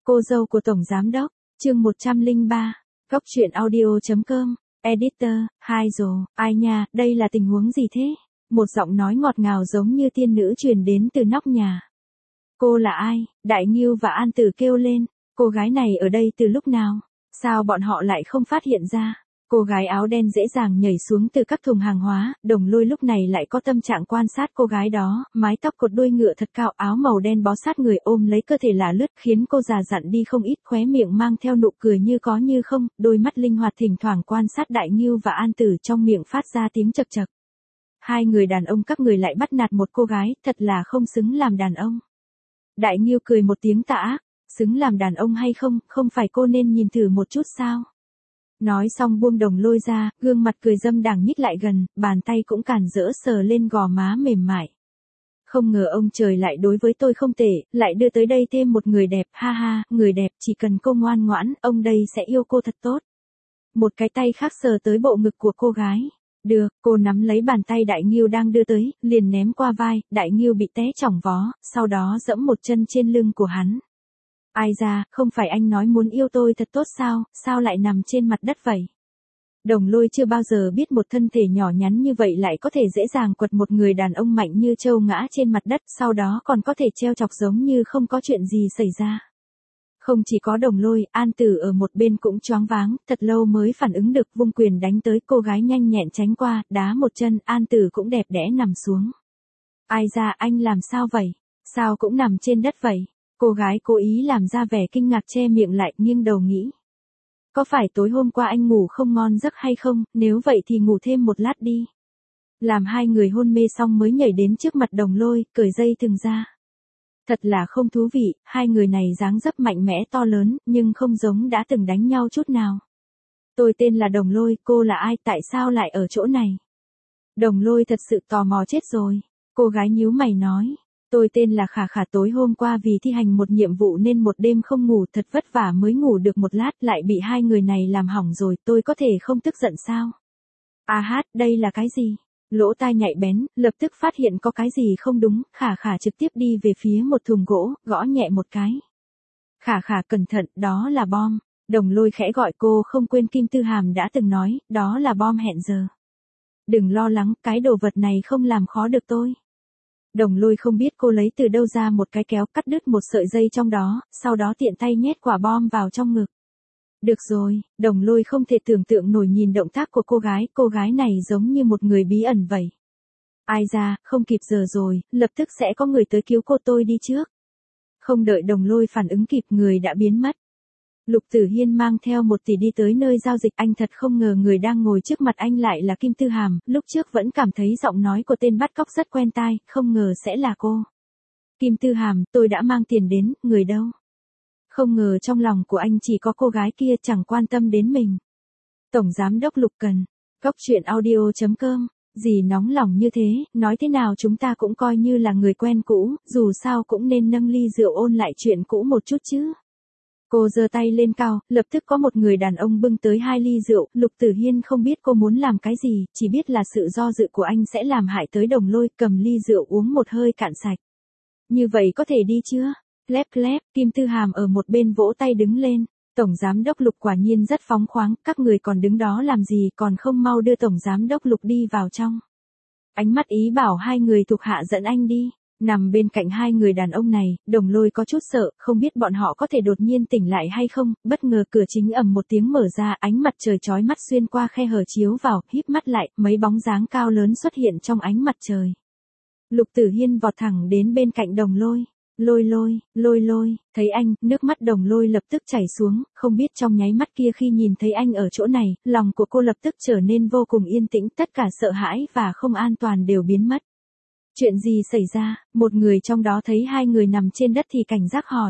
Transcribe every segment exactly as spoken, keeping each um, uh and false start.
Cô dâu của Tổng Giám Đốc, chương một trăm lẻ ba, Góc truyện audio.com, Editor, hai rồi, ai nha, đây là tình huống gì thế? Một giọng nói ngọt ngào giống như tiên nữ truyền đến từ nóc nhà. Cô là ai? Đại Ngưu và An Tử kêu lên, cô gái này ở đây từ lúc nào? Sao bọn họ lại không phát hiện ra? Cô gái áo đen dễ dàng nhảy xuống từ các thùng hàng hóa, Đồng Lôi lúc này lại có tâm trạng quan sát cô gái đó, mái tóc cột đuôi ngựa thật cao, áo màu đen bó sát người ôm lấy cơ thể lả lướt khiến cô già dặn đi không ít, khóe miệng mang theo nụ cười như có như không, đôi mắt linh hoạt thỉnh thoảng quan sát Đại Ngưu và An Tử, trong miệng phát ra tiếng chậc chậc. Hai người đàn ông các người lại bắt nạt một cô gái, thật là không xứng làm đàn ông. Đại Ngưu cười một tiếng tà ác, xứng làm đàn ông hay không, không phải cô nên nhìn thử một chút sao? Nói xong buông Đồng Lôi ra, gương mặt cười dâm đảng nhích lại gần, bàn tay cũng càn rỡ sờ lên gò má mềm mại. Không ngờ ông trời lại đối với tôi không tệ, lại đưa tới đây thêm một người đẹp, ha ha, người đẹp chỉ cần cô ngoan ngoãn, ông đây sẽ yêu cô thật tốt. Một cái tay khác sờ tới bộ ngực của cô gái. Được, cô nắm lấy bàn tay Đại Ngưu đang đưa tới, liền ném qua vai, Đại Ngưu bị té chỏng vó, sau đó giẫm một chân trên lưng của hắn. Ai ra, không phải anh nói muốn yêu tôi thật tốt sao, sao lại nằm trên mặt đất vậy? Đồng Lôi chưa bao giờ biết một thân thể nhỏ nhắn như vậy lại có thể dễ dàng quật một người đàn ông mạnh như trâu ngã trên mặt đất, sau đó còn có thể treo chọc giống như không có chuyện gì xảy ra. Không chỉ có Đồng Lôi, An Tử ở một bên cũng choáng váng, thật lâu mới phản ứng được, vung quyền đánh tới, cô gái nhanh nhẹn tránh qua, đá một chân, An Tử cũng đẹp đẽ nằm xuống. Ai ra, anh làm sao vậy? Sao cũng nằm trên đất vậy? Cô gái cố ý làm ra vẻ kinh ngạc che miệng lại, nghiêng đầu nghĩ. Có phải tối hôm qua anh ngủ không ngon giấc hay không, nếu vậy thì ngủ thêm một lát đi. Làm hai người hôn mê xong mới nhảy đến trước mặt Đồng Lôi, cởi dây thừng ra. Thật là không thú vị, hai người này dáng dấp mạnh mẽ to lớn, nhưng không giống đã từng đánh nhau chút nào. Tôi tên là Đồng Lôi, cô là ai, tại sao lại ở chỗ này? Đồng Lôi thật sự tò mò chết rồi. Cô gái nhíu mày nói. Tôi tên là Khả Khả, tối hôm qua vì thi hành một nhiệm vụ nên một đêm không ngủ, thật vất vả mới ngủ được một lát, lại bị hai người này làm hỏng rồi, tôi có thể không tức giận sao? À hát, đây là cái gì? Lỗ tai nhạy bén, lập tức phát hiện có cái gì không đúng, Khả Khả trực tiếp đi về phía một thùng gỗ, gõ nhẹ một cái. Khả Khả cẩn thận, đó là bom. Đồng Lôi khẽ gọi cô, không quên Kim Tư Hàm đã từng nói, đó là bom hẹn giờ. Đừng lo lắng, cái đồ vật này không làm khó được tôi. Đồng Lôi không biết cô lấy từ đâu ra một cái kéo, cắt đứt một sợi dây trong đó, sau đó tiện tay nhét quả bom vào trong ngực. Được rồi, Đồng Lôi không thể tưởng tượng nổi nhìn động tác của cô gái, cô gái này giống như một người bí ẩn vậy. Ai ra, không kịp giờ rồi, lập tức sẽ có người tới cứu cô, tôi đi trước. Không đợi Đồng Lôi phản ứng kịp, người đã biến mất. Lục Tử Hiên mang theo một tỷ đi tới nơi giao dịch, anh thật không ngờ người đang ngồi trước mặt anh lại là Kim Tư Hàm, lúc trước vẫn cảm thấy giọng nói của tên bắt cóc rất quen tai, không ngờ sẽ là cô. Kim Tư Hàm, tôi đã mang tiền đến, người đâu? Không ngờ trong lòng của anh chỉ có cô gái kia, chẳng quan tâm đến mình. Tổng Giám Đốc Lục Cần, Góc truyện audio.com, gì nóng lòng như thế, nói thế nào chúng ta cũng coi như là người quen cũ, dù sao cũng nên nâng ly rượu ôn lại chuyện cũ một chút chứ. Cô giơ tay lên cao, lập tức có một người đàn ông bưng tới hai ly rượu, Lục Tử Hiên không biết cô muốn làm cái gì, chỉ biết là sự do dự của anh sẽ làm hại tới Đồng Lôi, cầm ly rượu uống một hơi cạn sạch. Như vậy có thể đi chưa? Lép lép, Kim Tư Hàm ở một bên vỗ tay đứng lên. Tổng Giám Đốc Lục quả nhiên rất phóng khoáng, các người còn đứng đó làm gì, còn không mau đưa Tổng Giám Đốc Lục đi vào trong. Ánh mắt ý bảo hai người thuộc hạ dẫn anh đi. Nằm bên cạnh hai người đàn ông này, Đồng Lôi có chút sợ, không biết bọn họ có thể đột nhiên tỉnh lại hay không, bất ngờ cửa chính ầm một tiếng mở ra, ánh mặt trời chói mắt xuyên qua khe hở chiếu vào, híp mắt lại, mấy bóng dáng cao lớn xuất hiện trong ánh mặt trời. Lục Tử Hiên vọt thẳng đến bên cạnh Đồng Lôi. Lôi lôi, lôi lôi, thấy anh, nước mắt Đồng Lôi lập tức chảy xuống, không biết trong nháy mắt kia khi nhìn thấy anh ở chỗ này, lòng của cô lập tức trở nên vô cùng yên tĩnh, tất cả sợ hãi và không an toàn đều biến mất. Chuyện gì xảy ra? Một người trong đó thấy hai người nằm trên đất thì cảnh giác hỏi.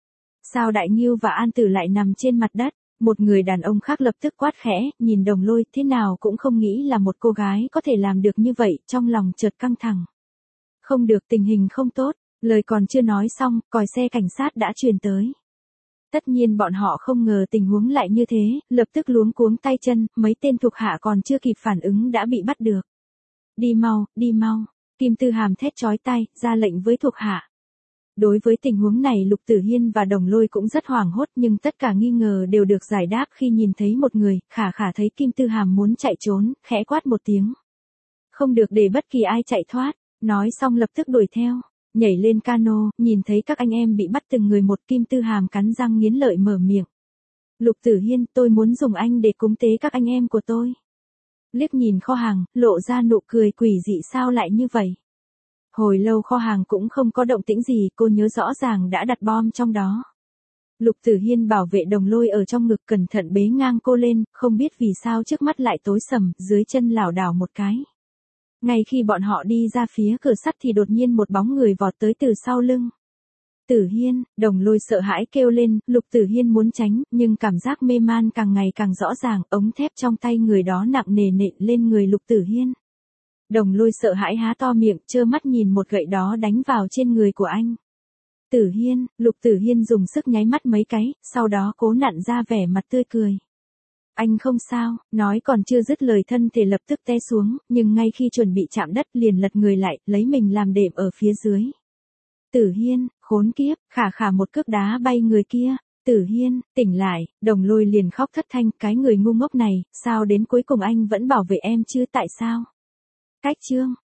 Sao Đại Ngưu và An Tử lại nằm trên mặt đất? Một người đàn ông khác lập tức quát khẽ, nhìn Đồng Lôi, thế nào cũng không nghĩ là một cô gái có thể làm được như vậy, trong lòng chợt căng thẳng. Không được, tình hình không tốt, lời còn chưa nói xong, còi xe cảnh sát đã truyền tới. Tất nhiên bọn họ không ngờ tình huống lại như thế, lập tức luống cuống tay chân, mấy tên thuộc hạ còn chưa kịp phản ứng đã bị bắt được. Đi mau, đi mau. Kim Tư Hàm thét chói tai, ra lệnh với thuộc hạ. Đối với tình huống này Lục Tử Hiên và Đồng Lôi cũng rất hoảng hốt, nhưng tất cả nghi ngờ đều được giải đáp khi nhìn thấy một người. Khả Khả thấy Kim Tư Hàm muốn chạy trốn, khẽ quát một tiếng. Không được để bất kỳ ai chạy thoát, nói xong lập tức đuổi theo. Nhảy lên cano, nhìn thấy các anh em bị bắt từng người một, Kim Tư Hàm cắn răng nghiến lợi mở miệng. Lục Tử Hiên, tôi muốn dùng anh để cúng tế các anh em của tôi. Liếc nhìn kho hàng, lộ ra nụ cười quỷ dị, sao lại như vậy? Hồi lâu kho hàng cũng không có động tĩnh gì, cô nhớ rõ ràng đã đặt bom trong đó. Lục Tử Hiên bảo vệ Đồng Lôi ở trong ngực cẩn thận bế ngang cô lên, không biết vì sao trước mắt lại tối sầm, dưới chân lảo đảo một cái. Ngay khi bọn họ đi ra phía cửa sắt thì đột nhiên một bóng người vọt tới từ sau lưng. Tử Hiên, Đồng Lôi sợ hãi kêu lên, Lục Tử Hiên muốn tránh, nhưng cảm giác mê man càng ngày càng rõ ràng, ống thép trong tay người đó nặng nề nện lên người Lục Tử Hiên. Đồng Lôi sợ hãi há to miệng, trơ mắt nhìn một gậy đó đánh vào trên người của anh. Tử Hiên, Lục Tử Hiên dùng sức nháy mắt mấy cái, sau đó cố nặn ra vẻ mặt tươi cười. Anh không sao, nói còn chưa dứt lời thân thể lập tức té xuống, nhưng ngay khi chuẩn bị chạm đất liền lật người lại, lấy mình làm đệm ở phía dưới. Tử Hiên, khốn kiếp, Khả Khả một cước đá bay người kia. Tử Hiên, tỉnh lại, Đồng Lôi liền khóc thất thanh, cái người ngu ngốc này, sao đến cuối cùng anh vẫn bảo vệ em chứ, tại sao? Cách chương.